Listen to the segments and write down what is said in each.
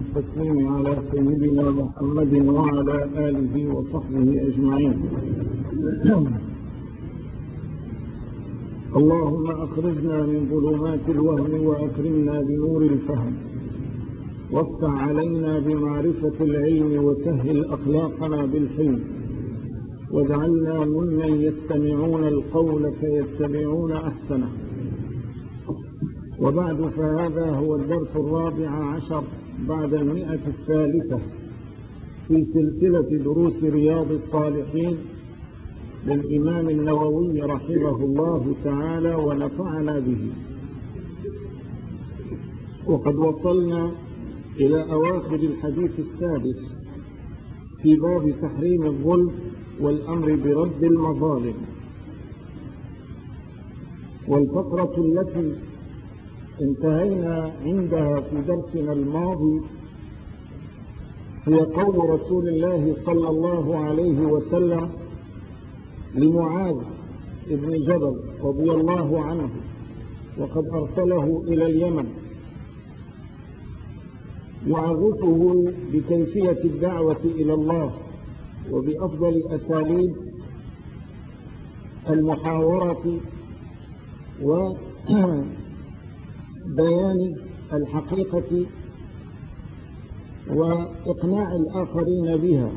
التسليم على سيدنا محمد وعلى آله وصحبه أجمعين. اللهم أخرجنا من ظلمات الوهم وأكرمنا بنور الفهم، وافتح علينا بمعرفة العلم وسهل أخلاقنا بالحلم، واجعلنا ممن يستمعون القول فيتبعون أحسنه. وبعد، فهذا هو الدرس 14 بعد 100 في سلسلة دروس رياض الصالحين للإمام النووي رحمه الله تعالى ونفعنا به. وقد وصلنا إلى أواخر الحديث السادس في باب تحريم الظلم والأمر برد المظالم. والفقرة التي انتهينا عندها في درسنا الماضي هي قول رسول الله صلى الله عليه وسلم لمعاذ بن جبل رضي الله عنه، وقد أرسله إلى اليمن يعرفه بكيفية الدعوة إلى الله وبأفضل أساليب المحاورة وبيان الحقيقة وإقناع الآخرين بها.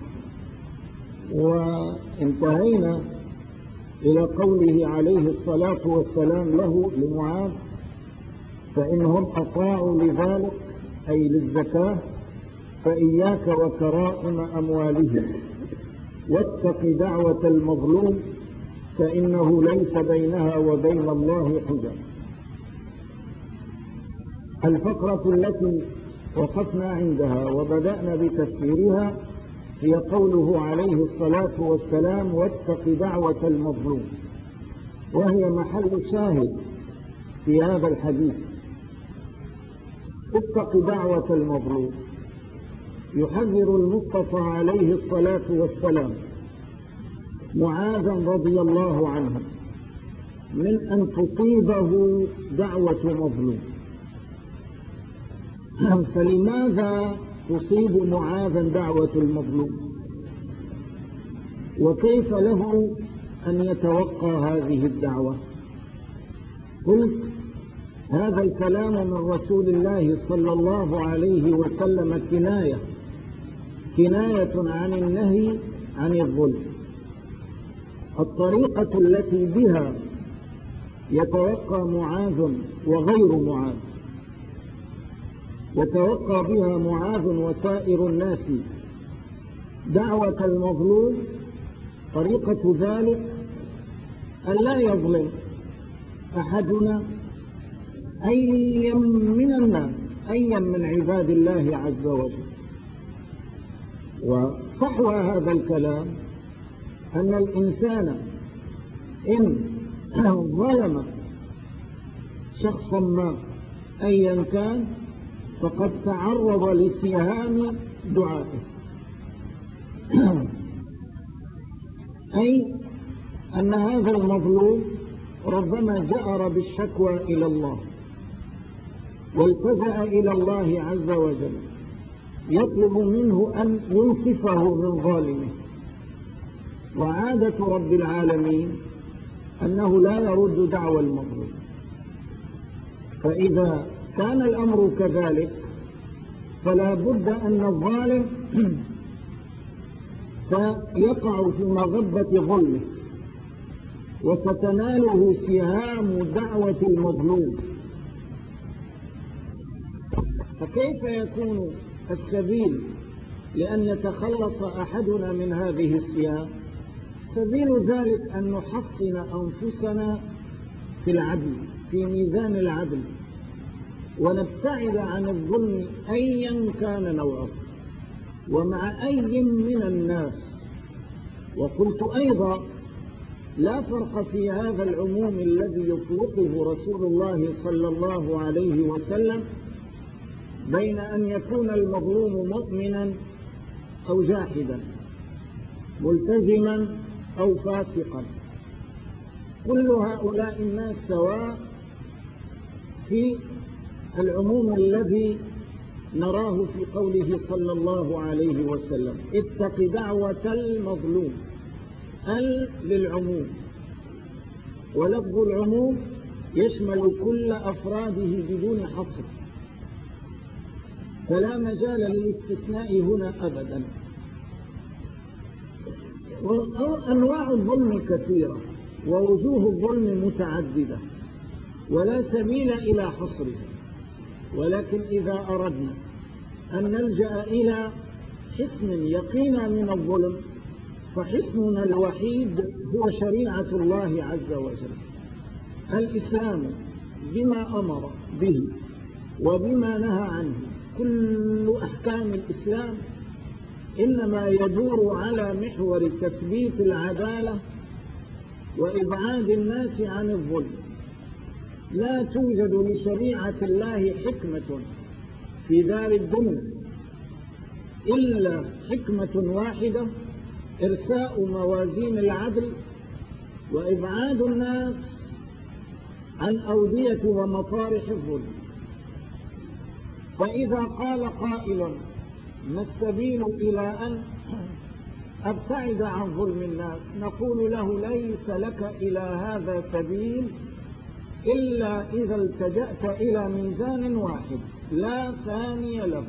وانتهينا إلى قوله عليه الصلاة والسلام له لمعاذ: فإنهم أطاعوا لذلك أي للزكاة فإياك وكرائم أموالهم، واتق دعوة المظلوم فإنه ليس بينها وبين الله حجاب. الفقرة التي وقفنا عندها وبدأنا بتفسيرها هي قوله عليه الصلاة والسلام: واتق دعوة المظلوم، وهي محل شاهد في هذا الحديث. اتق دعوة المظلوم، يحذر المصطفى عليه الصلاة والسلام معاذا رضي الله عنه من أن تصيبه دعوة مظلوم. فلماذا تصيب معاذا دعوة المظلوم؟ وكيف له أن يتوقى هذه الدعوة؟ قلت: هذا الكلام من رسول الله صلى الله عليه وسلم كناية عن النهي عن الظلم. الطريقة التي بها يتوقى معاذ وغير معاذ، يتوقى بها معاذ وسائر الناس دعوة المظلوم، طريقة ذلك أن لا يظلم أحدنا أيا من الناس، أيا من عباد الله عز وجل. وفحوى هذا الكلام أن الإنسان إن ظلم شخصا ما أيا كان فقد تعرض لسهام دعائه، أي أن هذا المظلوم ربما جأر بالشكوى إلى الله والتجأ إلى الله عز وجل يطلب منه أن ينصفه من ظالمه. وعادة رب العالمين أنه لا يرد دعوى المظلوم، فإذا كان الأمر كذلك فلا بد أن الظالم سيقع في مغبة ظلمه وستناله سهام دعوة المظلوم. فكيف يكون السبيل لأن يتخلص أحدنا من هذه السهام؟ سبيل ذلك أن نحصن أنفسنا في العدل، في ميزان العدل، ونبتعد عن الظلم أيا كان نوعه ومع أي من الناس. وقلت أيضا: لا فرق في هذا العموم الذي يطلقه رسول الله صلى الله عليه وسلم بين أن يكون المظلوم مؤمنا أو جاحدا، ملتزما أو فاسقا. كل هؤلاء الناس سواء في العموم الذي نراه في قوله صلى الله عليه وسلم: اتق دعوة المظلوم. للعموم، ولفظ العموم يشمل كل أفراده بدون حصر، فلا مجال للاستثناء هنا أبدا. أنواع الظلم كثيرة ووجوه الظلم متعددة ولا سبيل إلى حصره، ولكن إذا أردنا أن نلجأ إلى حصن يقينا من الظلم فحصننا الوحيد هو شريعة الله عز وجل، الإسلام بما أمر به وبما نهى عنه. كل أحكام الإسلام إنما يدور على محور تثبيت العدالة وإبعاد الناس عن الظلم. لا توجد لشريعة الله حكمة في دار الدنيا إلا حكمة واحدة: إرساء موازين العدل وإبعاد الناس عن أودية ومطارح الظلم. فإذا قال قائل: ما السبيل إلى أن أبتعد عن ظلم الناس؟ نقول له: ليس لك إلى هذا سبيل إلا إذا التجأت إلى ميزان واحد لا ثاني له،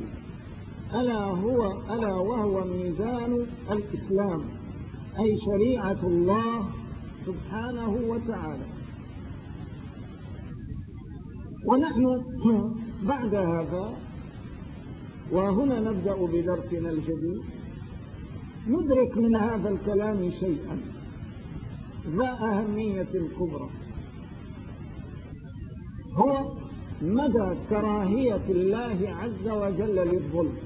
ألا وهو ميزان الإسلام، أي شريعة الله سبحانه وتعالى. ونحن بعد هذا، وهنا نبدأ بدرسنا الجديد، ندرك من هذا الكلام شيئا ذا أهمية كبرى، هو مدى كراهية الله عز وجل للظلم.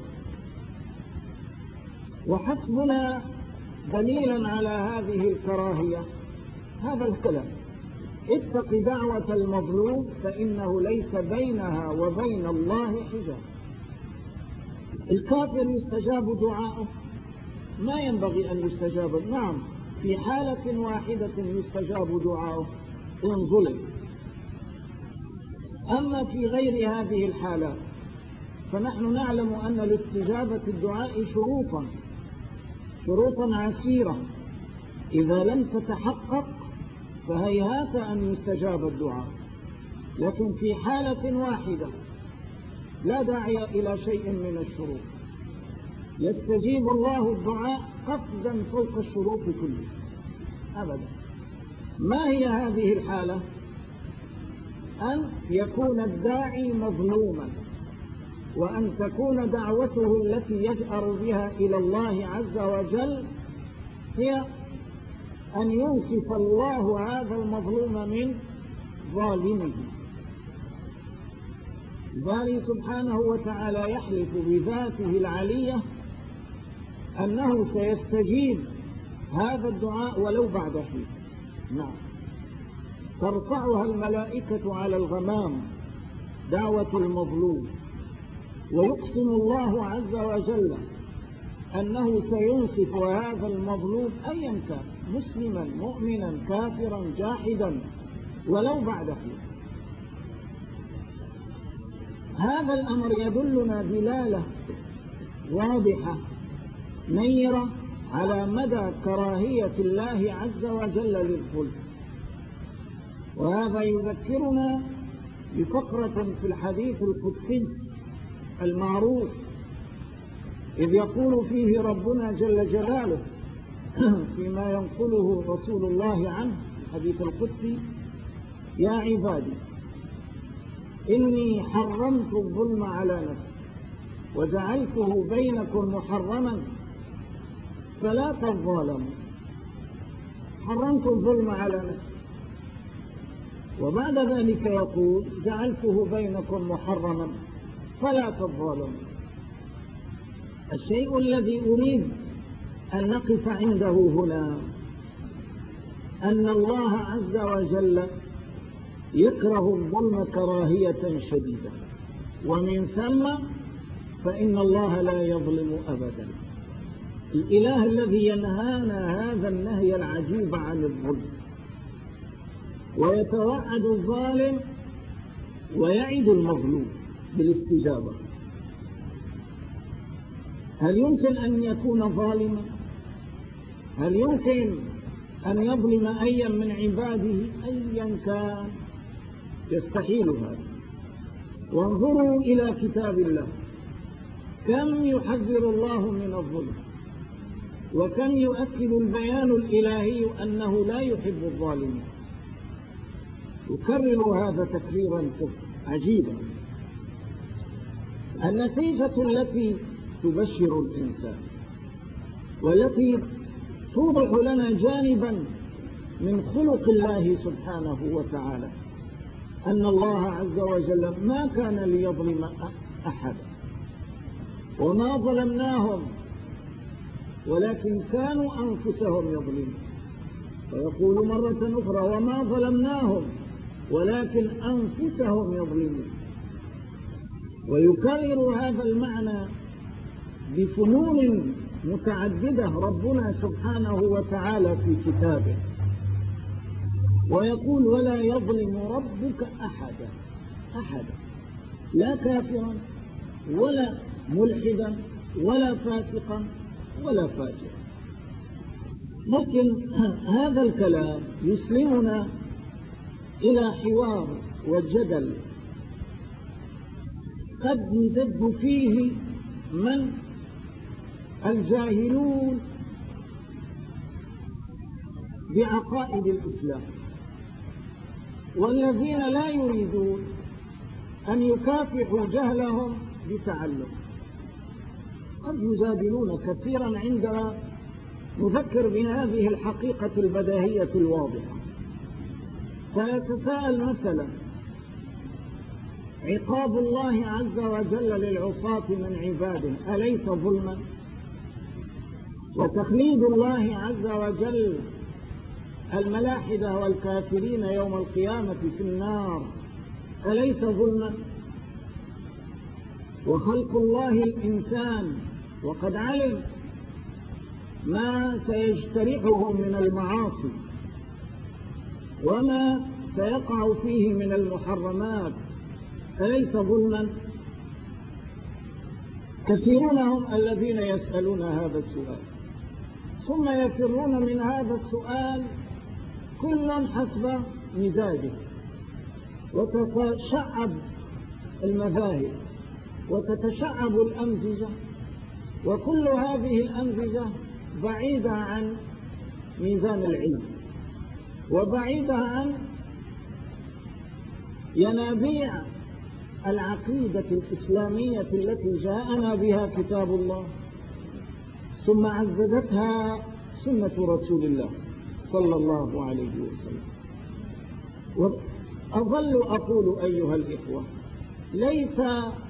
وحسبنا دليلا على هذه الكراهية هذا الكلام: اتق دعوة المظلوم فإنه ليس بينها وبين الله حجاب. الكافر يستجاب دعاؤه؟ ما ينبغي أن يستجاب. نعم، في حالة واحدة يستجاب دعاؤه: إن ظلم. أما في غير هذه الحالات فنحن نعلم أن لاستجابة الدعاء شروطا عسيرة، إذا لم تتحقق فهيهات أن يستجاب الدعاء. لكن في حالة واحدة لا داعي إلى شيء من الشروط، يستجيب الله الدعاء قفزا فوق الشروط كلها أبدا. ما هي هذه الحالة؟ أن يكون الداعي مظلوما، وأن تكون دعوته التي يجأر بها إلى الله عز وجل هي أن يوصف الله هذا المظلوم من ظالمه. الباري سبحانه وتعالى يحلف بذاته العلية أنه سيستجيب هذا الدعاء ولو بعد حين. نعم، ترفعها الملائكة على الغمام دعوة المظلوم، ويقسم الله عز وجل أنه سينصف هذا المظلوم أيا كان، مسلما مؤمنا كافرا جاحدا ولو بعد حين. هذا الأمر يدلنا دلالة واضحة نيرة على مدى كراهية الله عز وجل للظلم. وهذا يذكرنا بفقرة في الحديث القدسي المعروف، إذ يقول فيه ربنا جل جلاله فيما ينقله رسول الله عنه الحديث القدسي: يا عبادي إني حرمت الظلم على نفسي وجعلته بينكم محرما فلا تظالموا. حرمت الظلم على نفسي، وبعد ذلك يقول: جعلته بينكم محرما فلا تظالموا. الشيء الذي أريد أن نقف عنده هنا أن الله عز وجل يكره الظلم كراهية شديدة، ومن ثم فإن الله لا يظلم أبدا. الإله الذي ينهانا هذا النهي العجيب عن الظلم، ويتوعد الظالم ويعد المظلوم بالاستجابة. هل يمكن أن يكون ظالما؟ هل يمكن أن يظلم أيا من عباده أيا كان؟ يستحيل هذا. وانظروا إلى كتاب الله، كم يحذر الله من الظلم، وكم يؤكد البيان الإلهي أنه لا يحب الظالمين. يكرر هذا تكريرا عجيبا. النتيجة التي تبشر الإنسان والتي توضح لنا جانبا من خلق الله سبحانه وتعالى أن الله عز وجل ما كان ليظلم أحدا، وما ظلمناهم ولكن كانوا أنفسهم يظلمون. ويقول مرة أخرى وما ظلمناهم ولكن أنفسهم يظلمون. ويكرر هذا المعنى بفنون متعددة ربنا سبحانه وتعالى في كتابه، ويقول ولا يظلم ربك أحدا، لا كافرا ولا ملحدا ولا فاسقا ولا فاجرا. لكن هذا الكلام يسلمنا إلى حوار وجدل قد يزد فيه من الجاهلون بعقائد الإسلام، والذين لا يريدون أن يكافحوا جهلهم بتعلم. قد يجادلون كثيرا عندما نذكر بهذه الحقيقة البديهية الواضحة، فيتساءل مثلا عقاب الله عز وجل للعصاة من عباده أليس ظلما؟ وتخليد الله عز وجل الملاحدة والكافرين يوم القيامة في النار أليس ظلما؟ وخلق الله الإنسان وقد علم ما سيجترحه من المعاصي وما سيقع فيه من المحرمات أليس ظلما؟ كثيرون هم الذين يسألون هذا السؤال، ثم يفرون من هذا السؤال كل حسب مزاجه، وتتشعب المذاهب وتتشعب الأمزجة، وكل هذه الأمزجة بعيدة عن ميزان العلم وبعيدة عن ينابيع العقيدة الإسلامية التي جاءنا بها كتاب الله ثم عززتها سنة رسول الله صلى الله عليه وسلم. وأظل أقول أيها الإخوة ليت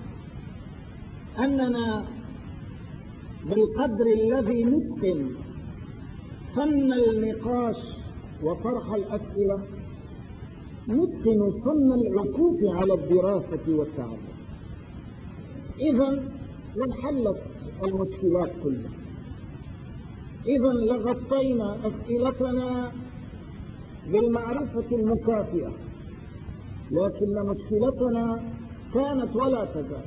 أننا بالقدر الذي نتقن فن النقاش وطرح الأسئلة نتقن فن العكوف على الدراسة والتعلم، إذن لانحلت المشكلات كلها، إذن لغطينا أسئلتنا بالمعرفة المكافئة. لكن مشكلتنا كانت ولا تزال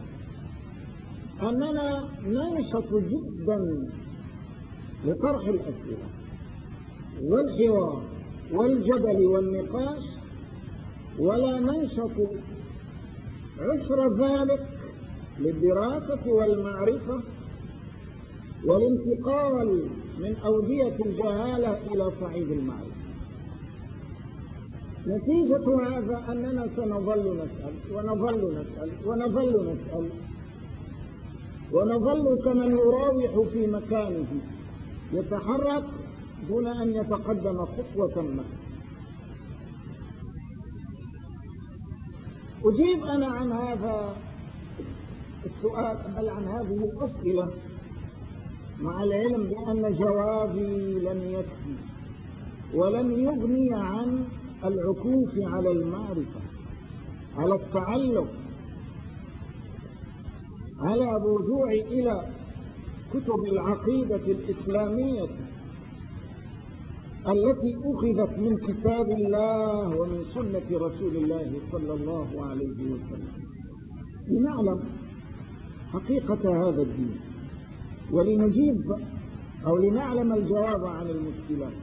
أننا ننشط جدا لطرح الأسئلة والحوار والجدل والنقاش، ولا ننشط عسر ذلك للدراسة والمعرفة والانتقال من أودية الجهالة إلى صعيد المعرفة. نتيجة هذا أننا سنظل نسأل ونظل نسأل ونظل نسأل ونظل كمن يراوح في مكانه يتحرك دون أن يتقدم خطوة ما. أجيب أنا عن هذا السؤال بل عن هذه الأسئلة مع العلم بأن جوابي لن يكفي ولن يغني عن العكوف على المعرفة، على التعلم، على الرجوع إلى كتب العقيدة الإسلامية التي أخذت من كتاب الله ومن سنة رسول الله صلى الله عليه وسلم لنعلم حقيقة هذا الدين ولنجيب أو لنعلم الجواب عن المشكلات.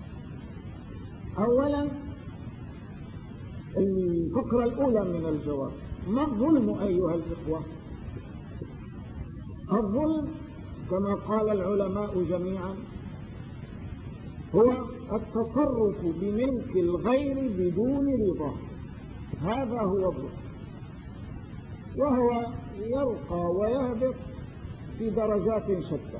أولا الفقرة الأولى من الجواب: ما الظلم أيها الإخوة؟ الظلم كما قال العلماء جميعا هو التصرف بملك الغير بدون رضاه، هذا هو الظلم، وهو يرقى ويهبط في درجات شتى.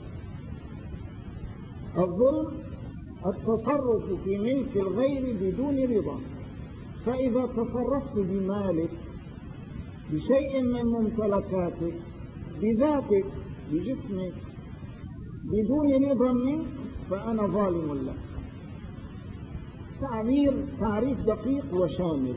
الظلم التصرف في ملك الغير بدون رضاه، فإذا تصرفت بمالك، بشيء من ممتلكاتك، بذاتك، بجسمك، بدون رضا منك، فأنا ظالم لك. تعريف دقيق وشامل.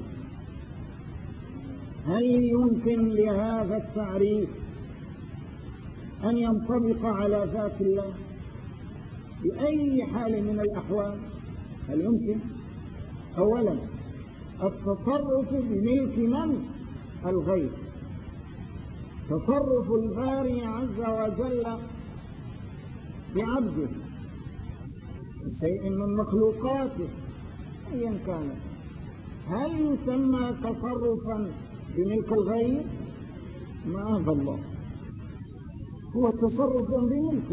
هل يمكن لهذا التعريف أن ينطبق على ذات الله بأي حال من الأحوال؟ هل يمكن؟ أولا التصرف بملك من؟ الغير. تصرف الباري عز وجل بعبده شيء من مخلوقاته أيا كانت، هل يسمى تصرفا بملك الغير؟ معاذ الله، هو تصرف بملكه،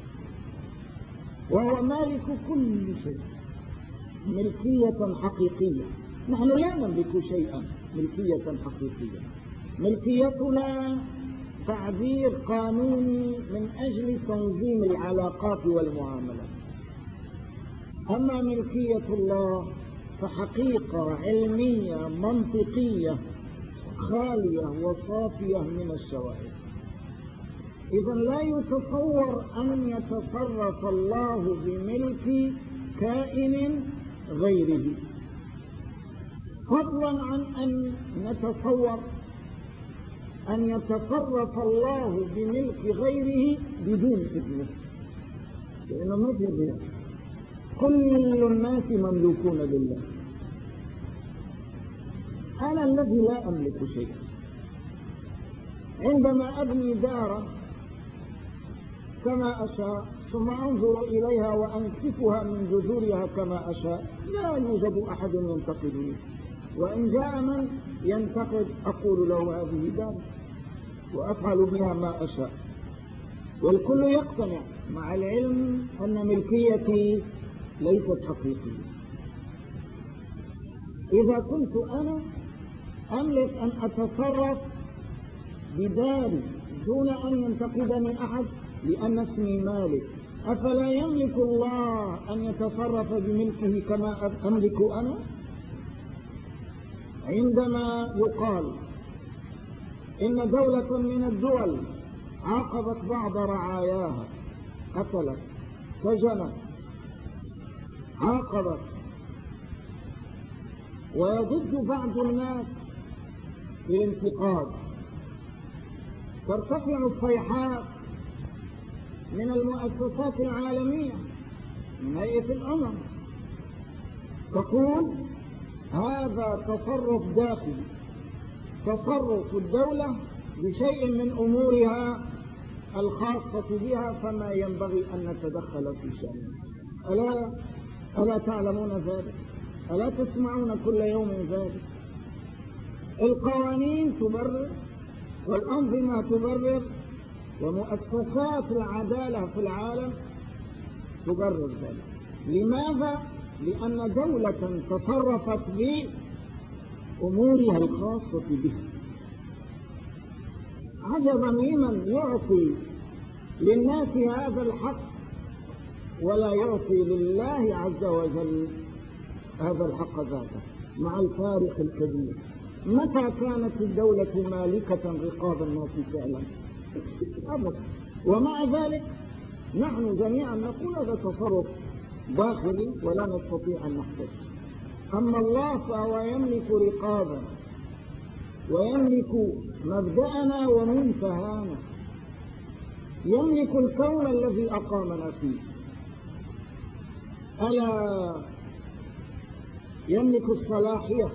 وهو مالك كل شيء ملكية حقيقية. نحن لا نملك شيئا ملكية حقيقية، ملكيتنا تعبير قانوني من أجل تنظيم العلاقات والمعاملات. أما ملكية الله فحقيقة علمية منطقية خالية وصافية من الشوائب. إذن لا يتصور أن يتصرف الله بملك كائن غيره، فضلا عن أن نتصور أن يتصرف الله بملك غيره بدون إذنه، لأنه ما في غير. كل الناس مملوكون لله. أنا الذي لا أملك شيئا، عندما أبني دارا كما أشاء ثم أنظر إليها وأنسفها من جذورها كما أشاء، لا يوجد أحد ينتقدني، وإن جاء من ينتقد أقول له هذه دار وأفعل بها ما أشاء، والكل يقتنع، مع العلم أن ملكيتي ليست حقيقية. إذا كنت أنا أملك أن أتصرف بداري دون أن ينتقدني أحد لأن اسمي مالك، أفلا يملك الله أن يتصرف بملكه كما أملك أنا؟ عندما يقال إن دولة من الدول عاقبت بعض رعاياها، قتلت، سجنت، عاقبت، ويضج بعض الناس بالانتقاد، ترتفع الصيحات من المؤسسات العالمية، من هيئة الأمم، تقول هذا تصرف داخلي، تصرف الدولة بشيء من أمورها الخاصة بها، فما ينبغي أن نتدخل في شأنها. ألا تعلمون ذلك؟ ألا تسمعون كل يوم ذلك؟ القوانين تبرر، والأنظمة تبرر، ومؤسسات العدالة في العالم تبرر ذلك. لماذا؟ لأن دولة تصرفت بأمورها الخاصة بها. عجبا لمن يعطي للناس هذا الحق ولا يعطي لله عز وجل هذا الحق ذاته، مع الفارق الكبير. متى كانت الدولة مالكة رقاب الناس فعلا؟ أبدا. ومع ذلك نحن جميعا نقول هذا تصرف داخلي ولا نستطيع أن نحتج. أما الله فهو يملك رقابنا ويملك مبدأنا ومنتهانا، يملك الكون الذي أقامنا فيه. ألا يملك الصلاحية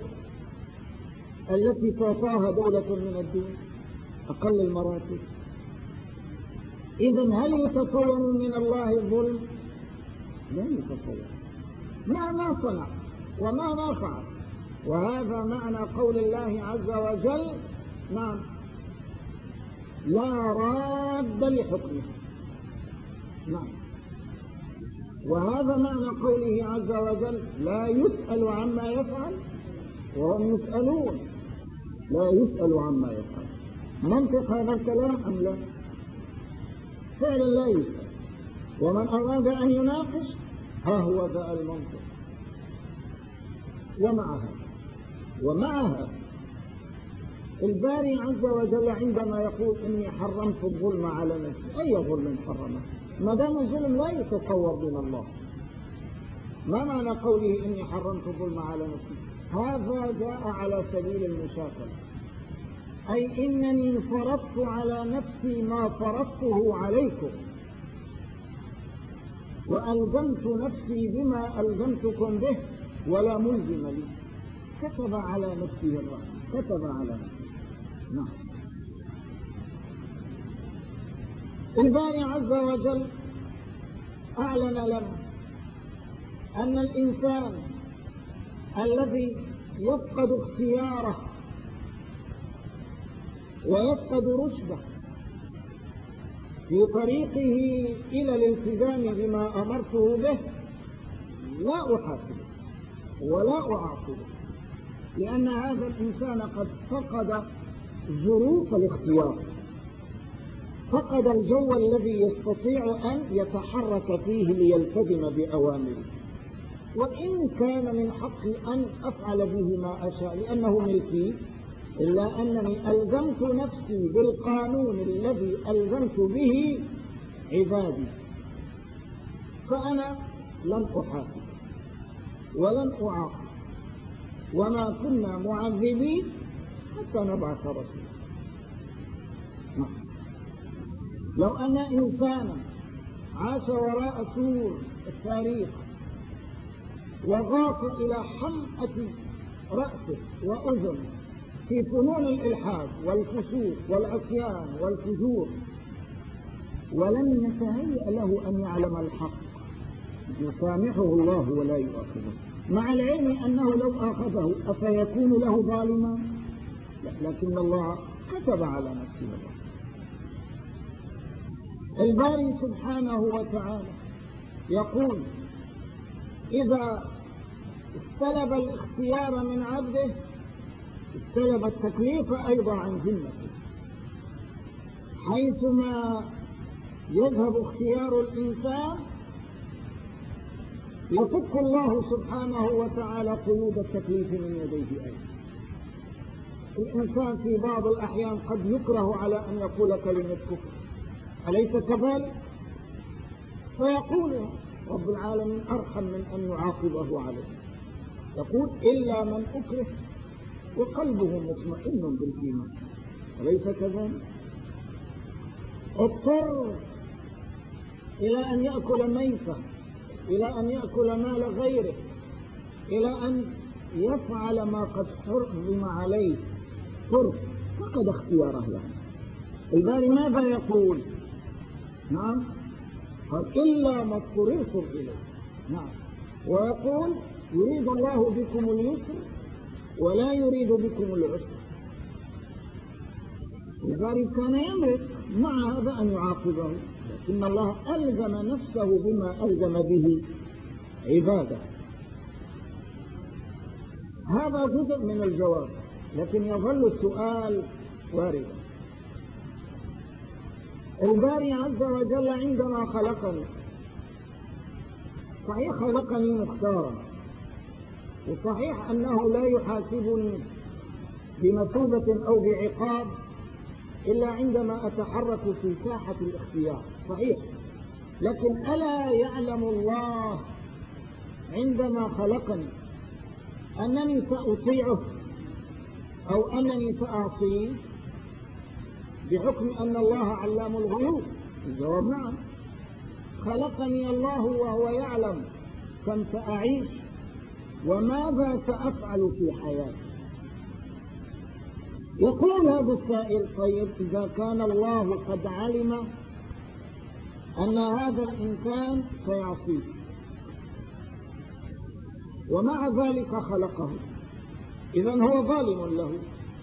التي تعطاها دولة من الدول، أقل المراتب. إذن هل يتصور من الله الظلم؟ لا يتصور، ما صنع وما فعل. وهذا معنى قول الله عز وجل: نعم، لا راد لحكمه. نعم. وهذا معنى قوله عز وجل: لا يسأل عما يفعل وهم يسألون. لا يسأل عما يفعل. منطق هذا الكلام أم لا؟ فعلا لا يسأل. ومن أراد أن يناقش ها هو ذا المنطق. ومعها الباري عز وجل عندما يقول: إني حرمت الظلم على نفسي، أي ظلم حرمه؟ ما دام الظلم لا يتصور من الله. ما معنى قوله: إني حرمت الظلم على نفسي؟ هذا جاء على سبيل المشاكلة، أي إنني فرضت على نفسي ما فرضته عليكم، وألزمت نفسي بما ألزمتكم به، ولا ملزم لي. كتب على نفسه الرحمة، كتب على نفسه. نعم. الباري عز وجل أعلن لنا أن الإنسان الذي يفقد اختياره ويفقد رشده في طريقه إلى الالتزام بما أمرته به لا أحاسبه ولا أعاقبه، لأن هذا الإنسان قد فقد ظروف الاختيار، فقد الجو الذي يستطيع أن يتحرك فيه ليلتزم بأوامره. وإن كان من حقي أن أفعل به ما أشاء لأنه ملكي، إلا أنني ألزمت نفسي بالقانون الذي ألزمت به عبادي، فأنا لن أحاسب ولن أعاقب، وما كنا معذبين حتى نبعث رسولا. لو أن إنسانا عاش وراء سور التاريخ وغاص إلى حلقة رأسه وأذنه في فنون الإلحاد والفسوق والعصيان والفجور، ولم يتهيأ له أن يعلم الحق، يسامحه الله ولا يؤاخذه، مع العلم أنه لو آخذه أفيكون له ظالما؟ لكن الله كتب على نفسه الرحمة. الباري سبحانه وتعالى يقول: إذا استلب الاختيار من عبده استلب التكليف أيضا عن ذمته، حيثما يذهب اختيار الإنسان يفك الله سبحانه وتعالى قيود التكليف من يديه أيضا. الإنسان في بعض الأحيان قد يكره على أن يقول كلمة كفر، أليس كذلك؟ فيقول رب العالمين أرحم من أن يعاقبه عليه، يقول: إلا من أكره وقلبه مطمئن بالإيمان، أليس كذلك؟ اضطر إلى أن يأكل ميتة، إلى أن يأكل مال غيره، إلى أن يفعل ما قد حرم عليه فقد اختياره له. الباري ماذا يقول؟ نعم، قال: إلا ما اضطررتم إليه. نعم. ويقول: يريد الله بكم اليسر ولا يريد بكم العسر. الباري كان يملك مع هذا أن يعاقبه، لكن الله ألزم نفسه بما ألزم به عباده. هذا جزء من الجواب، لكن يظل السؤال واردا. الباري عز وجل عندما خلقني، صحيح خلقني مختارا، وصحيح أنه لا يحاسبني بمثوبة أو بعقاب إلا عندما أتحرك في ساحة الاختيار، صحيح، لكن ألا يعلم الله عندما خلقني أنني سأطيعه أو أنني سأعصيه بحكم أن الله علام الغيوب؟ الجواب نعم. خلقني الله وهو يعلم كم سأعيش وماذا سأفعل في حياتي. يقول هذا السائل: طيب، إذا كان الله قد علم أن هذا الإنسان سيعصيه، ومع ذلك خلقه، إذن هو ظالم له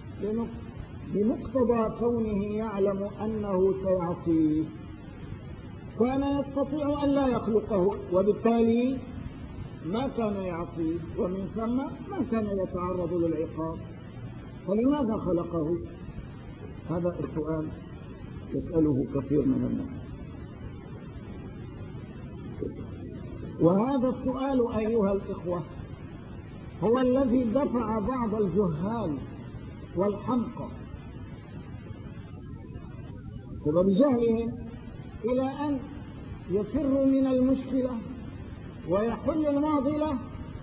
بمقتضى كونه يعلم أنه سيعصيه، كان يستطيع أن لا يخلقه، وبالتالي ما كان يعصيه، ومن ثم ما كان يتعرض للعقاب، فلماذا خلقه؟ هذا السؤال يسأله كثير من الناس. وهذا السؤال أيها الإخوة هو الذي دفع بعض الجهال والحمقى بسبب جهلهم إلى أن يفروا من المشكلة ويحل المعضلة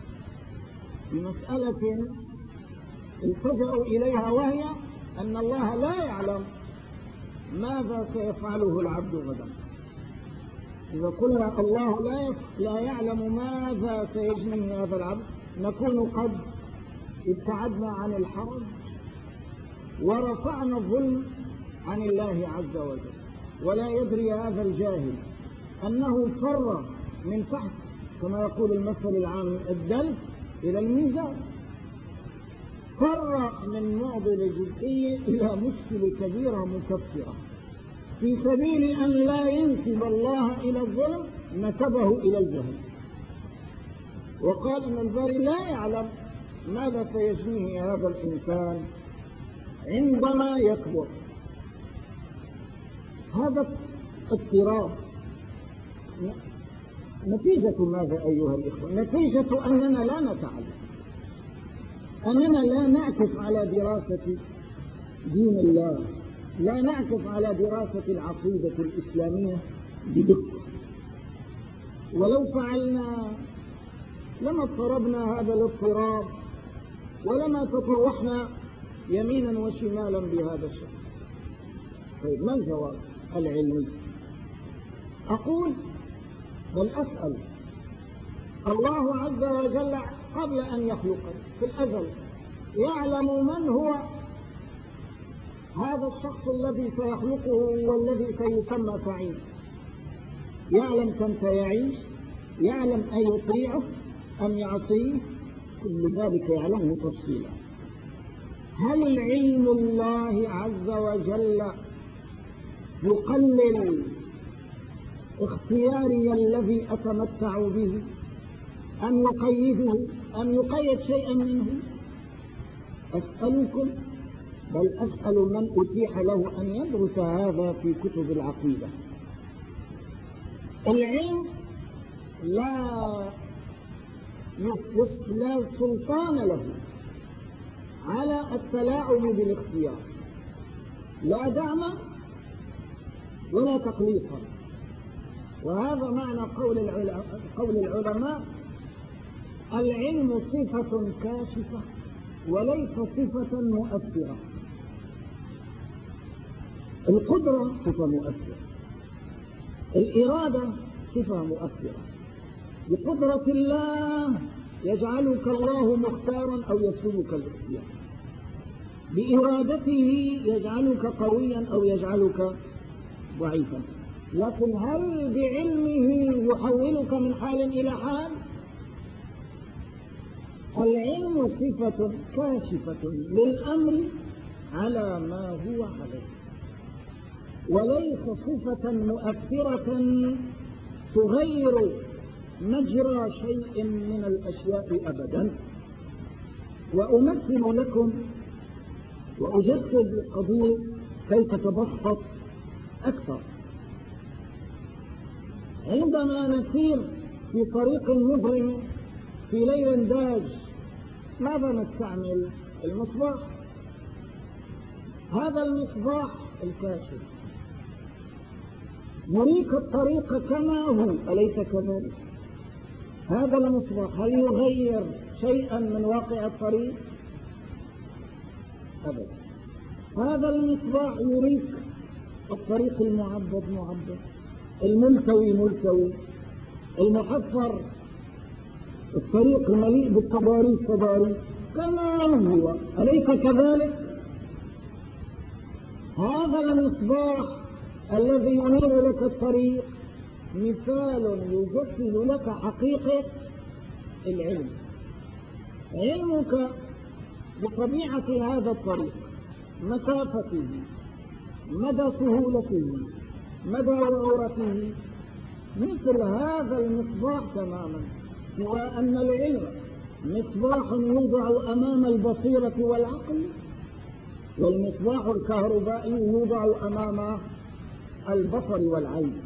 بمسألة التجأوا إليها، وهي أن الله لا يعلم ماذا سيفعله العبد غدا. إذا قلنا الله لا يعلم ماذا سيجني هذا العبد، نكون قد ابتعدنا عن الحرج ورفعنا الظلم عن الله عز وجل. ولا يدري هذا الجاهل أنه فر من تحت، كما يقول المثل العام، الدلو إلى الميزان، فر من معضلة جزئية إلى مشكلة كبيرة مكفرة، في سبيل أن لا ينسب الله إلى الظلم نسبه إلى الجهل، وقال أن الباري لا يعلم ماذا سيجنيه هذا الإنسان عندما يكبر. هذا اضطراب نتيجة ماذا أيها الإخوة؟ نتيجة أننا لا نتعلم، أننا لا نعكف على دراسة دين الله، لا نعكف على دراسة العقيدة الإسلامية بدقة. ولو فعلنا لما اضطربنا هذا الاضطراب، ولما تطوحنا يمينا وشمالا بهذا الشكل. طيب، ما الجواب العلمي؟ أقول بل أسأل الله عز وجل قبل أن يخلقني في الأزل يعلم من هو هذا الشخص الذي سيخلقه والذي سيسمى سعيد، يعلم كم سيعيش، يعلم أن يطيعه أم يعصيه، كل ذلك يعلمه تفصيلا. هل علم الله عز وجل يقلل اختياري الذي أتمتع به أم يقيده، أم يقيد شيئا منه؟ أسألكم، بل أسأل من أتيح له أن يدرس هذا في كتب العقيدة. العلم لا سلطان له على التلاعب بالاختيار، لا دعما ولا تقليصا. وهذا معنى قول العلماء: العلم صفة كاشفة وليس صفة مؤثرة. القدرة صفة مؤثرة، الإرادة صفة مؤثرة. بقدرة الله يجعلك الله مختارا أو يسلبك الاختيار، بإرادته يجعلك قويا أو يجعلك ضعيفا. لكن هل بعلمه يحولك من حال إلى حال؟ العلم صفة كاشفة للأمر على ما هو عليه، وليس صفة مؤثرة تغير مجرى شيء من الأشياء أبدا. وأمثل لكم وأجسد القضية كي تتبسط أكثر. عندما نسير في طريق مظلم في ليل داج، ماذا نستعمل؟ المصباح. هذا المصباح الكاشف يريك الطريق كما هو، أليس كذلك؟ هذا المصباح هل يغير شيئا من واقع الطريق؟ أبدا. هذا المصباح يريك الطريق المعبد معبد، الملتوي ملتوي، المحفر، الطريق المليء بالتضاريس تضاريس كما هو، أليس كذلك؟ هذا المصباح الذي ينير لك الطريق مثال يجسد لك حقيقة العلم. علمك بطبيعة هذا الطريق، مسافته، مدى سهولته، مدى وعورته، مثل هذا المصباح تماما، سوى أن العلم مصباح يوضع أمام البصيرة والعقل، والمصباح الكهربائي يوضع أمام البصر والعين،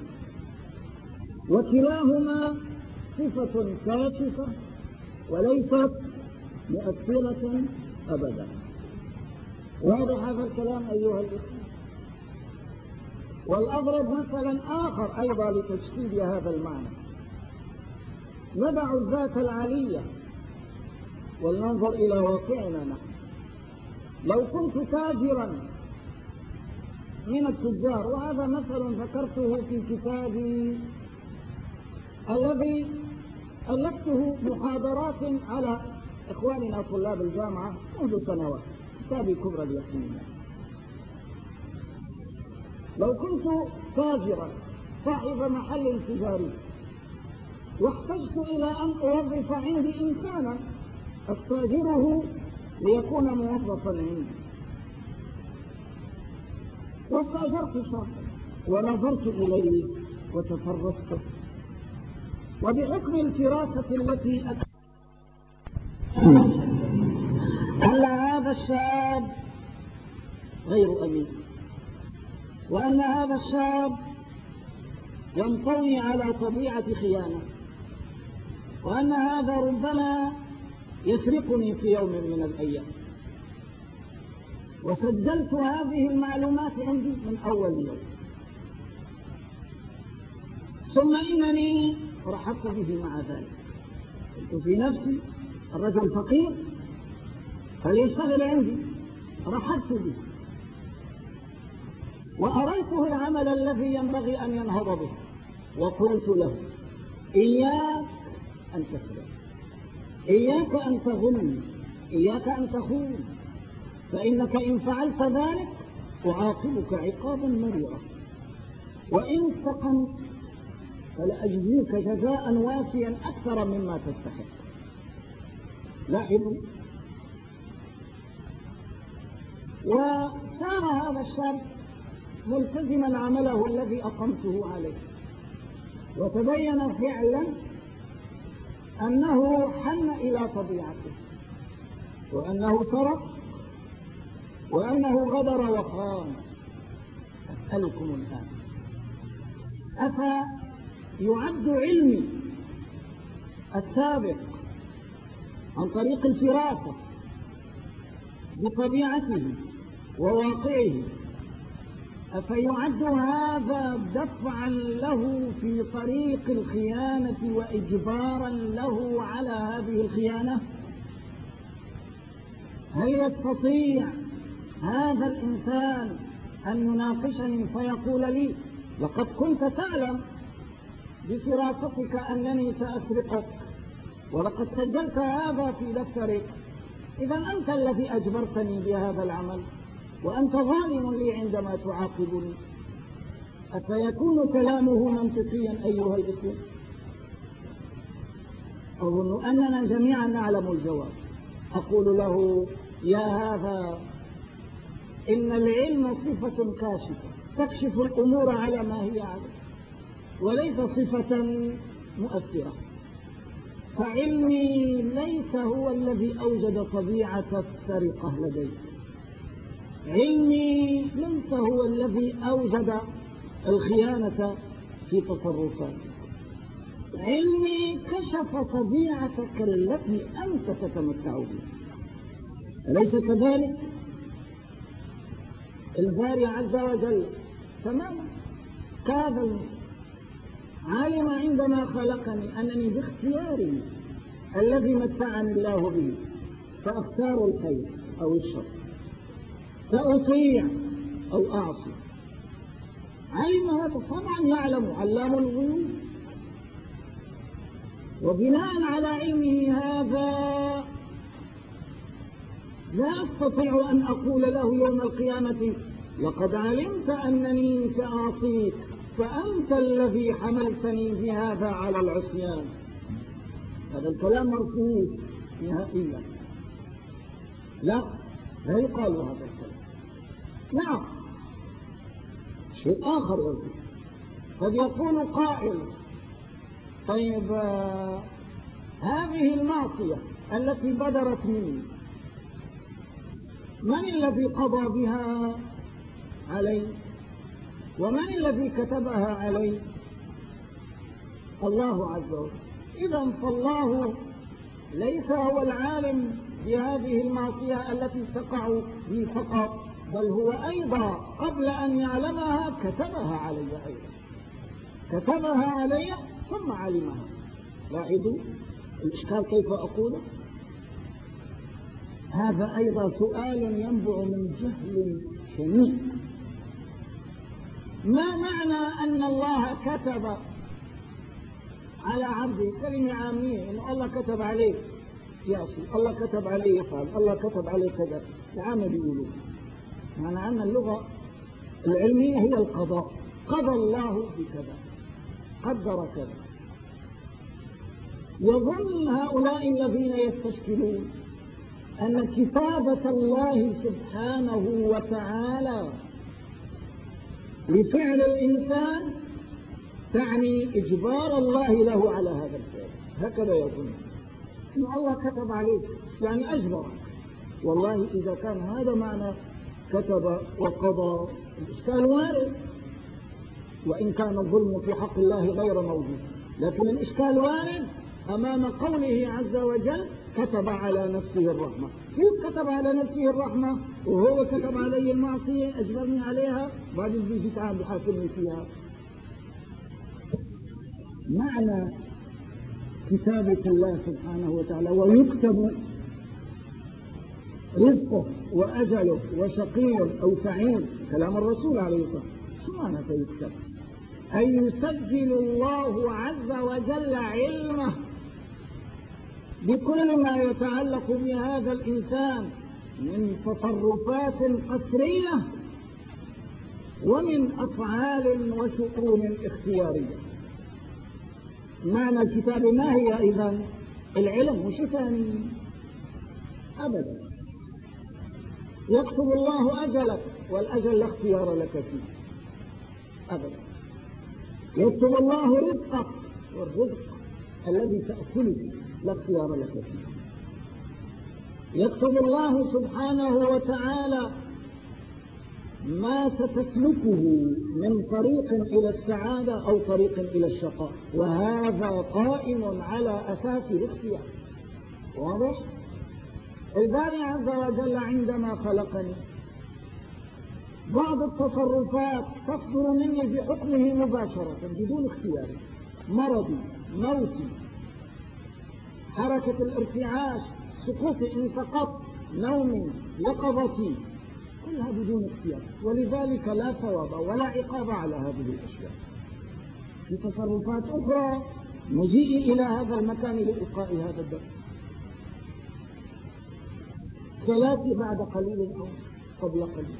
وكلاهما صفة كاشفة وليست مؤثرة أبدا. واضح هذا الكلام أيها الإخوة؟ والأضرب مثلا آخر أيضا لتجسيد هذا المعنى. نضع الذات العالية ولننظر إلى واقعنا نحن. لو كنت تاجرا من التجار، وهذا مثل ذكرته في كتابي الذي ألفته محاضرات على إخواننا طلاب الجامعة منذ سنوات، كتابي كبرى اليقين. لو كنت تاجرا صاحب محل تجاري واحتجت إلى أن أوظف عندي إنسانا أستاجره ليكون موظفا عندي، واستأجرت شخصا ونظرت إليه وتفرسته، وبحكم الفراسة التي أن هذا الشاب غير أمين، وأن هذا الشاب ينطوي على طبيعة خيانة، وأن هذا ربما يسرقني في يوم من الأيام، وسجلت هذه المعلومات عندي من أول يوم، ثم إنني رحبت به مع ذلك. قلت في نفسي الرجل فقير فليشتغل عندي، رحبت به وأريته العمل الذي ينبغي أن ينهض به، وقلت له إياك أن تسرق، إياك أن تغل، إياك أن تخون، فإنك إن فعلت ذلك أعاقبك عقابا مريرا، وإن استقمت فلأجزيك جزاء وافيا أكثر مما تستحق. لاحظوا، وسار هذا الشاب ملتزما عمله الذي أقمته عليه، وتبين فعلا أنه حن إلى طبيعته، وأنه سرق، وأنه غدر وخان. أسألكم الآن، أفيعد علمي السابق عن طريق الفراسة بطبيعته وواقعه، أفيعد هذا دفعا له في طريق الخيانة وإجبارا له على هذه الخيانة؟ هل يستطيع هذا الإنسان أن يناقشني فيقول لي لقد كنت تعلم بفراستك أنني سأسرقك، ولقد سجلت هذا في دفترك، إذا أنت الذي أجبرتني بهذا العمل، وأنت ظالم لي عندما تعاقبني؟ أفيكون كلامه منطقيا أيها الإخوة؟ أظن أننا جميعا نعلم الجواب. أقول له يا هذا، إن العلم صفة كاشفة تكشف الأمور على ما هي عليه، وليس صفة مؤثرة. فعلمي ليس هو الذي أوجد طبيعة السرقة لديك، علمي ليس هو الذي أوجد الخيانة في تصرفاتك، علمي كشف طبيعتك التي أنت تتمتع بها، أليس كذلك؟ الباري عز وجل تماما كهذا علم عندما خلقني أنني باختياري الذي متعني الله به سأختار الخير أو الشر، سأطيع أو أعصي. علم هذا، طبعا يعلم علام الغيوب، وبناء على علمه هذا لا أستطيع أن أقول له يوم القيامة لقد علمت أنني سأعصيك فأنت الذي حملتني بهذا على العصيان. هذا الكلام مرفوض نهائيا، لا يقال هذا الكلام. نعم، شيء آخر يقول قد يقول قائل: طيب هذه المعصية التي بدرت مني من الذي قضى بها علي؟ ومن الذي كتبها علي؟ الله عز وجل. إذن فالله ليس هو العالم بهذه المعصية التي تقع بي فقط، بل هو أيضا قبل أن يعلمها كتبها علي، أيضا كتبها علي ثم علمها. لاحظوا الإشكال كيف أقوله. هذا أيضا سؤال ينبع من جهل شنيع. ما معنى أن الله كتب على عبده؟ كلمة عامية، إن الله كتب عليه يعصي، الله كتب عليه يفعل، الله كتب عليه كذا. العامة بيقولوا معنى أن اللغة العلمية هي القضاء، قضى الله بكذا، قدر كذا. يظن هؤلاء الذين يستشكلون أن كتابة الله سبحانه وتعالى لفعل الإنسان تعني إجبار الله له على هذا الفعل. هكذا يظن إن الله كتب عليك يعني أجبرك. والله إذا كان هذا معنى كتب وقضى الإشكال وارد، وإن كان الظلم في حق الله غير موجود، لكن الإشكال وارد أمام قوله عز وجل: كتب على نفسه الرحمة. كيف كتب على نفسه الرحمة وهو كتب علي المعصية أجبرني عليها بعدين بيجي تعال يحاكمني فيها؟ معنى كتابة الله سبحانه وتعالى ويكتب رزقه وأجله وشقي أو سعيد، كلام الرسول عليه الصلاة والسلام. شو معنى يكتب؟ أي يسجل الله عز وجل علمه بكل ما يتعلق بهذا الإنسان من تصرفات قسرية ومن أفعال وشؤون اختيارية. معنى الكتاب ما هي إذن؟ العلم، مش ثاني أبدا. يكتب الله أجلك والأجل لا اختيار لك فيه أبدا. يكتب الله رزقك والرزق الذي تأكله لا اختيار لك فيه. يكتب الله سبحانه وتعالى ما ستسلكه من طريق إلى السعادة أو طريق إلى الشقاء، وهذا قائم على أساس الاختيار. واضح؟ الباري عز وجل عندما خلقني بعض التصرفات تصدر مني بحكمه مباشرة بدون اختيار: مرضي، موتي، حركة الارتعاش، سقوطي إن سقطت، نومي، يقظتي، كلها بدون اختيار. ولذلك لا ثواب ولا عقاب على هذه الأشياء. في تصرفات أخرى مجيئي إلى هذا المكان لإلقاء هذا الدرس، صلاتي بعد قليل أو قبل قليل،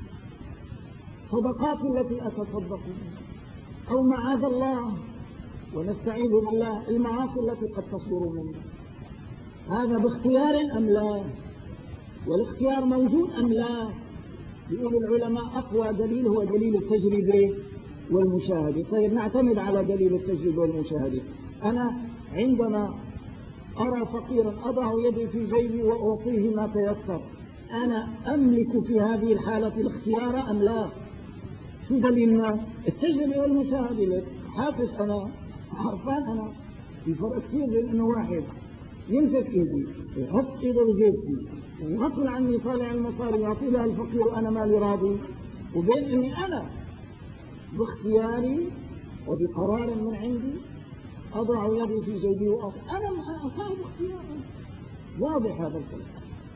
صدقاتي التي أتصدق بها، أو معاذ الله ونستعيذ بالله المعاصي التي قد تصدر منا، هذا باختيار أم لا؟ والاختيار موجود أم لا؟ يقول العلماء أقوى دليل هو دليل التجربة والمشاهدة. طيب نعتمد على دليل التجربة والمشاهدة. أنا عندما أرى فقيرا أضع يدي في جيبي وأعطيه ما تيسر، أنا أملك في هذه الحالة الاختيار أم لا؟ شو دليلنا؟ التجربة والمشاهدة. حاسس أنا، عرفان أنا. في فرق كثير بين إنه واحد يمسك إيدي ويحط إيده بجيبتي وغصب عني طالع المصاري يعطي لها الفقير وأنا مالي راضي، وبين إني أنا باختياري وبقرار من عندي أضع يدي في جيبي وأعطي. أنا صاحب اختيار. واضح هذا الكلام.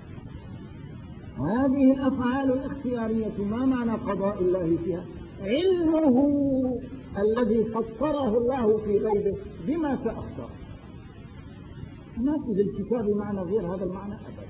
هذه الأفعال الاختيارية ما معنى قضاء الله فيها؟ علمه الذي سطره الله في غيبه بما سأختار. ما في الكتاب معنى غير هذا المعنى أبدا.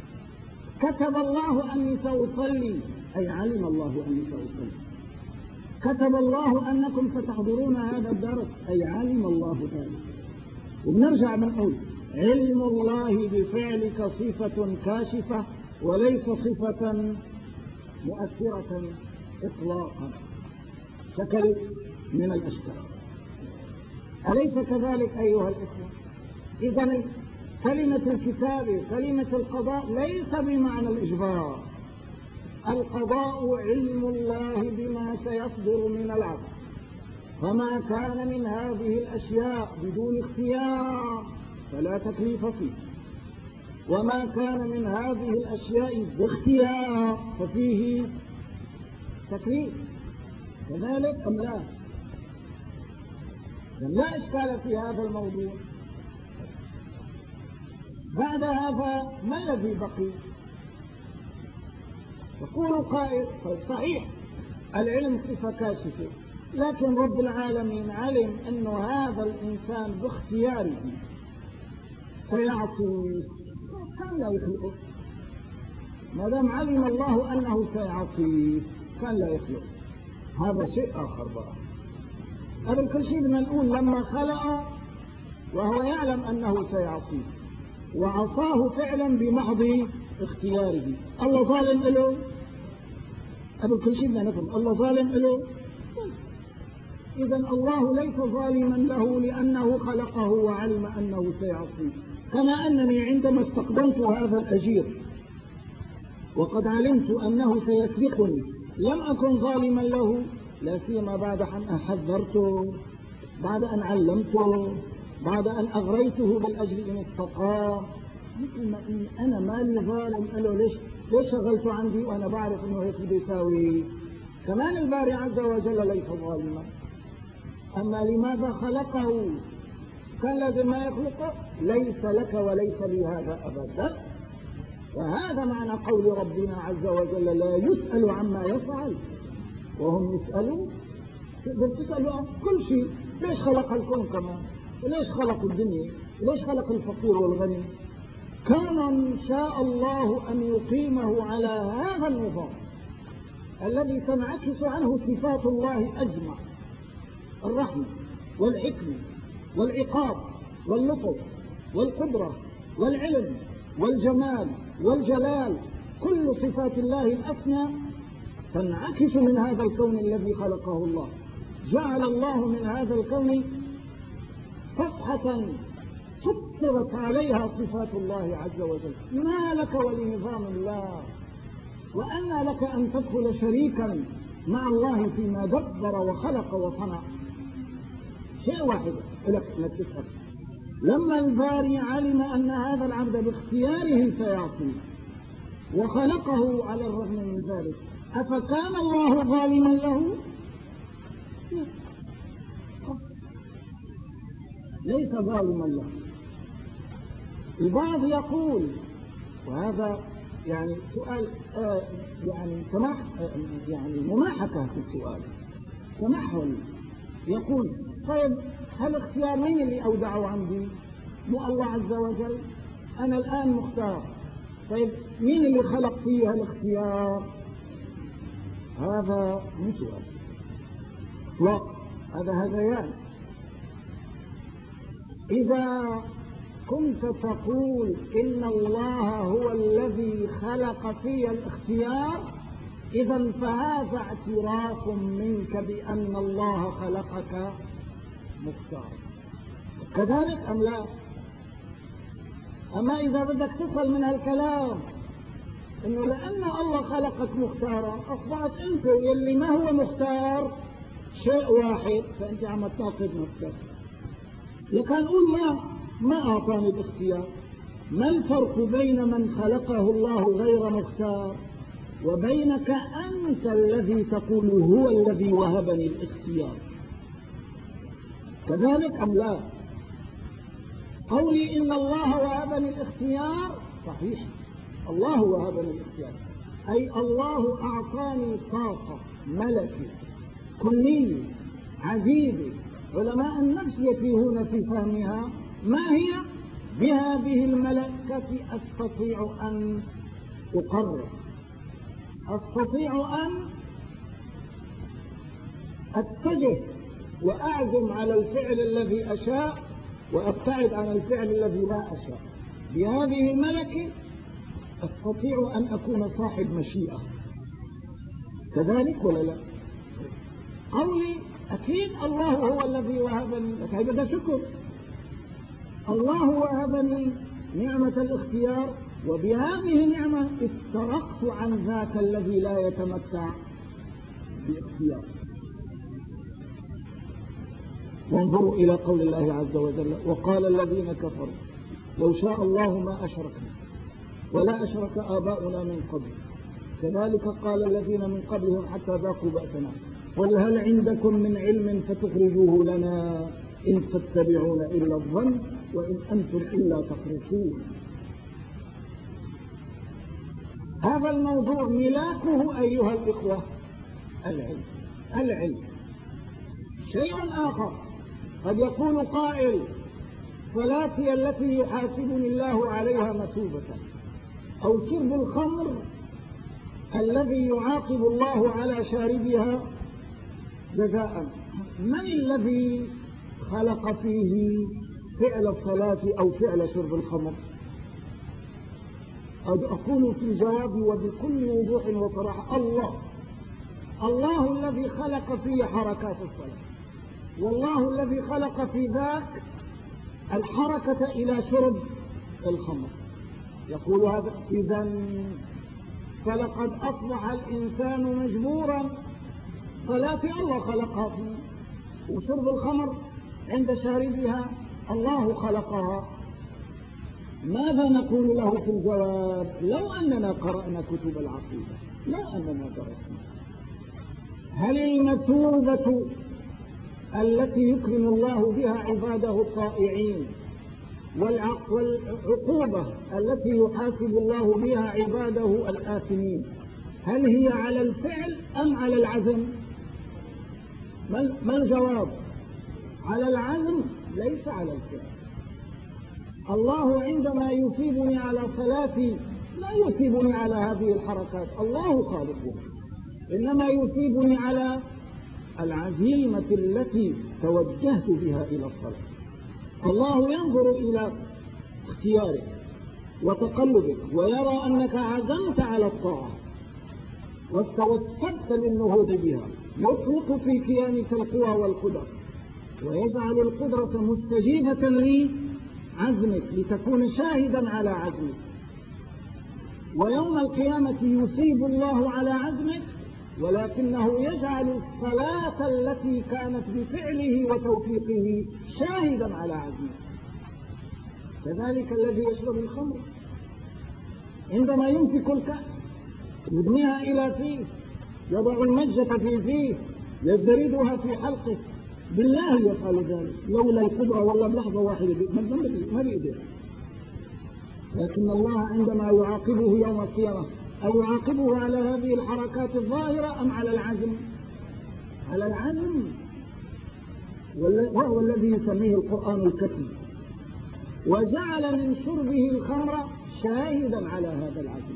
كتب الله أني سأصلي، أي علم الله أني سأصلي. كتب الله أنكم ستحضرون هذا الدرس، أي علم الله ذلك. ونرجع بنقول علم الله بفعلك صفة كاشفة وليس صفة مؤثرة إطلاقا شكل من الأشكال. أليس كذلك أيها الإخوة؟ إذن كلمة الكتاب كلمة القضاء ليس بمعنى الإجبار. القضاء علم الله بما سيصدر من العبد، فما كان من هذه الأشياء بدون اختيار فلا تكليف فيه، وما كان من هذه الأشياء باختيار ففيه تكليف. كذلك أم لا؟ لا إشكال في هذا الموضوع. بعد هذا ما الذي بقي؟ يقول قائل طيب صحيح العلم صفة كاشفة، لكن رب العالمين علم أن هذا الإنسان باختياره سيعصي، كان لا يخلقه. ما دام علم الله أنه سيعصي كان لا يخلقه. هذا شيء آخر بقى. قبل كل شيء بدنا نقول لما خلقه وهو يعلم أنه سيعصيه وعصاه فعلا بمحض اختياره، الله ظالم له؟ قبل كل شيء بدنا نفهم الله ظالم له؟ إذن الله ليس ظالما له لأنه خلقه وعلم أنه سيعصيه. كما أنني عندما استقدمت هذا الأجير وقد علمت أنه سيسرقني لم أكن ظالما له، لا سيما بعد أن حذرته، بعد أن علمته، بعد أن أغريته بالأجر إن استقام. مثل ما إني أنا مالي ظالم له، ليش شغلته عندي وأنا بعرف أنه هيك بده يساوي. كمان الباري عز وجل ليس ظالما. أما لماذا خلقه؟ كان لازم ما يخلقه؟ ليس لك وليس لي هذا أبدا. وهذا معنى قول ربنا عز وجل لا يسأل عما يفعل وهم يسألون. تقدر تسألوا عن كل شيء. ليش خلق الكون كمان؟ وليش خلق الدنيا؟ وليش خلق الفقير والغني؟ كان إن شاء الله أن يقيمه على هذا النظام الذي تنعكس عنه صفات الله أجمع: الرحمة والحكمة والعقاب واللطف والقدرة والعلم والجمال والجلال. كل صفات الله الأسمى تنعكس من هذا الكون الذي خلقه الله. جعل الله من هذا الكون صفحة سطرت عليها صفات الله عز وجل. ما لك ولنظام الله؟ وأن لك أن تدخل شريكا مع الله فيما دبر وخلق وصنع؟ شيء واحد لك أنك تسأل: لما الباري علم أن هذا العبد باختياره سيعصي وخلقه على الرغم من ذلك، أفكان الله ظالما له؟ ليس ظالما له. البعض يقول، وهذا يعني سؤال يعني مماحكة في السؤال، تمحل، يقول: طيب هل اختيار مين اللي أودعه عندي؟ مو الله عز وجل؟ أنا الآن مختار، طيب مين اللي خلق فيها الاختيار؟ هذا مو سؤال اطلاق، هذا هذيان. إذا كنت تقول إن الله هو الذي خلق في الاختيار، إذن فهذا اعتراف منك بأن الله خلقك مختار. كذلك أم لا؟ أما إذا بدك تصل من هالكلام إنه لأن الله خلقك مختارا أصبحت أنت واللي ما هو مختار شيء واحد، فأنت عم تناقض نفسك. لكن نقول ما أعطاني الاختيار. ما الفرق بين من خلقه الله غير مختار وبينك أنت الذي تقول هو الذي وهبني الاختيار؟ كذلك أم لا؟ قولي إن الله وهبني الاختيار صحيح، الله وهبني الاختيار، أي الله أعطاني طاقة ملكة كلية عجيبة. علماء النفس يتيهون في فهمها. ما هي؟ بهذه الملكة أستطيع أن أقرر، أستطيع أن أتجه وأعزم على الفعل الذي أشاء وأبتعد عن الفعل الذي لا أشاء. بهذه الملكة أستطيع أن أكون صاحب مشيئة، كذلك ولا لا؟ قولي أكيد الله هو الذي وهبني، هذا شكر. الله وهبني نعمة الاختيار، وبهذه النعمة افترقت عن ذاك الذي لا يتمتع باختيار. وانظروا إلى قول الله عز وجل: وقال الذين كفروا لو شاء الله ما أشركنا ولا أشرك آباؤنا من قبل كذلك قال الذين من قبلهم حتى ذاقوا بأسنا قل هل عندكم من علم فتخرجوه لنا إن تتبعون إلا الظن وإن أنتم إلا تخرصون. هذا الموضوع ملاكه أيها الإخوة العلم. شيء آخر، قد يقول قائل: صلاتي التي يحاسبني الله عليها مثوبة، أو شرب الخمر الذي يعاقب الله على شاربها جزاء. من الذي خلق فيه فعل الصلاة أو فعل شرب الخمر؟ أقول في جوابي وبكل وضوح وصراحة: الله الذي خلق فيه حركات الصلاة، والله الذي خلق في ذاك الحركة إلى شرب الخمر. يقول هذا: إذن فلقد أصبح الإنسان مجبورا، صلاة الله خلقها فيه، وشرب الخمر عند شاربها الله خلقها. ماذا نقول له في الجواب؟ لو أننا قرأنا كتب العقيدة، لا أننا درسنا، هل المثوبة التي يكرم الله بها عباده الطائعين والعقوبة التي يحاسب الله بها عباده الآثمين، هل هي على الفعل أم على العزم؟ ما الجواب؟ على العزم، ليس على الفعل. الله عندما يثيبني على صلاتي لا يثيبني على هذه الحركات، الله خالقها، إنما يثيبني على العزيمة التي توجهت بها إلى الصلاة. الله ينظر إلى اختيارك وتقلبك ويرى أنك عزمت على الطاعة وتوسبت للنهوض بها، يطلق في كيانك القوى والقدر ويجعل القدرة مستجيبة لعزمك لتكون شاهدا على عزمك. ويوم القيامة يثيب الله على عزمك، ولكنه يجعل الصلاة التي كانت بفعله وتوفيقه شاهدا على عزمه. كذلك الذي يشرب الخمر عندما يمسك الكأس يدنيها إلى فيه، يضع المجة في فيه، يزردها في حلقه، بالله يفعل ذلك لولا القدرة والله بلحظة واحدة ما بإيده. لكن الله عندما يعاقبه يوم القيامة أيعاقبه على هذه الحركات الظاهرة أم على العزم؟ على العزم، وهو الذي يسميه القرآن الكسب، وجعل من شربه الخمر شاهدا على هذا العزم.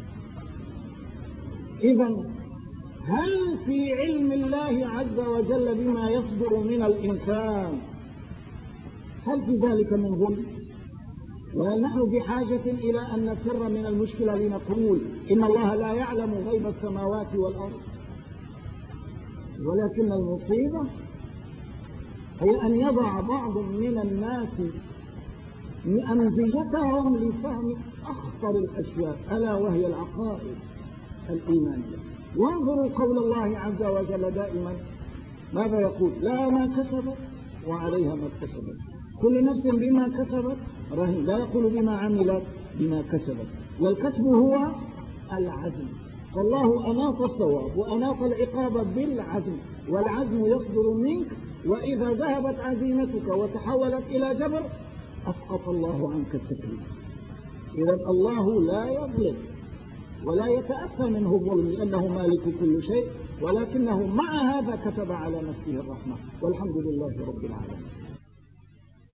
إذن هل في علم الله عز وجل بما يصدر من الإنسان هل في ذلك من ظلم؟ ونحن بحاجة إلى أن نفر من المشكلة لنقول إن الله لا يعلم غيب السماوات والأرض، ولكن المصيبة هي أن يضع بعض من الناس أمزجتهم لفهم أخطر الأشياء ألا وهي العقائد الإيمانية. وانظروا قول الله عز وجل دائما ماذا يقول؟ لا ما كسبت وعليها ما اكتسبت، كل نفس بما كسبت رهين، لا يقول بما عملت، بما كسبت. والكسب هو العزم، فالله أناط الثواب وأناط العقاب بالعزم، والعزم يصدر منك، وإذا ذهبت عزيمتك وتحولت إلى جبر أسقط الله عنك التكليف. إذن الله لا يظلم ولا يتأتى منه الظلم لأنه مالك كل شيء، ولكنه مع هذا كتب على نفسه الرحمة، والحمد لله رب العالمين.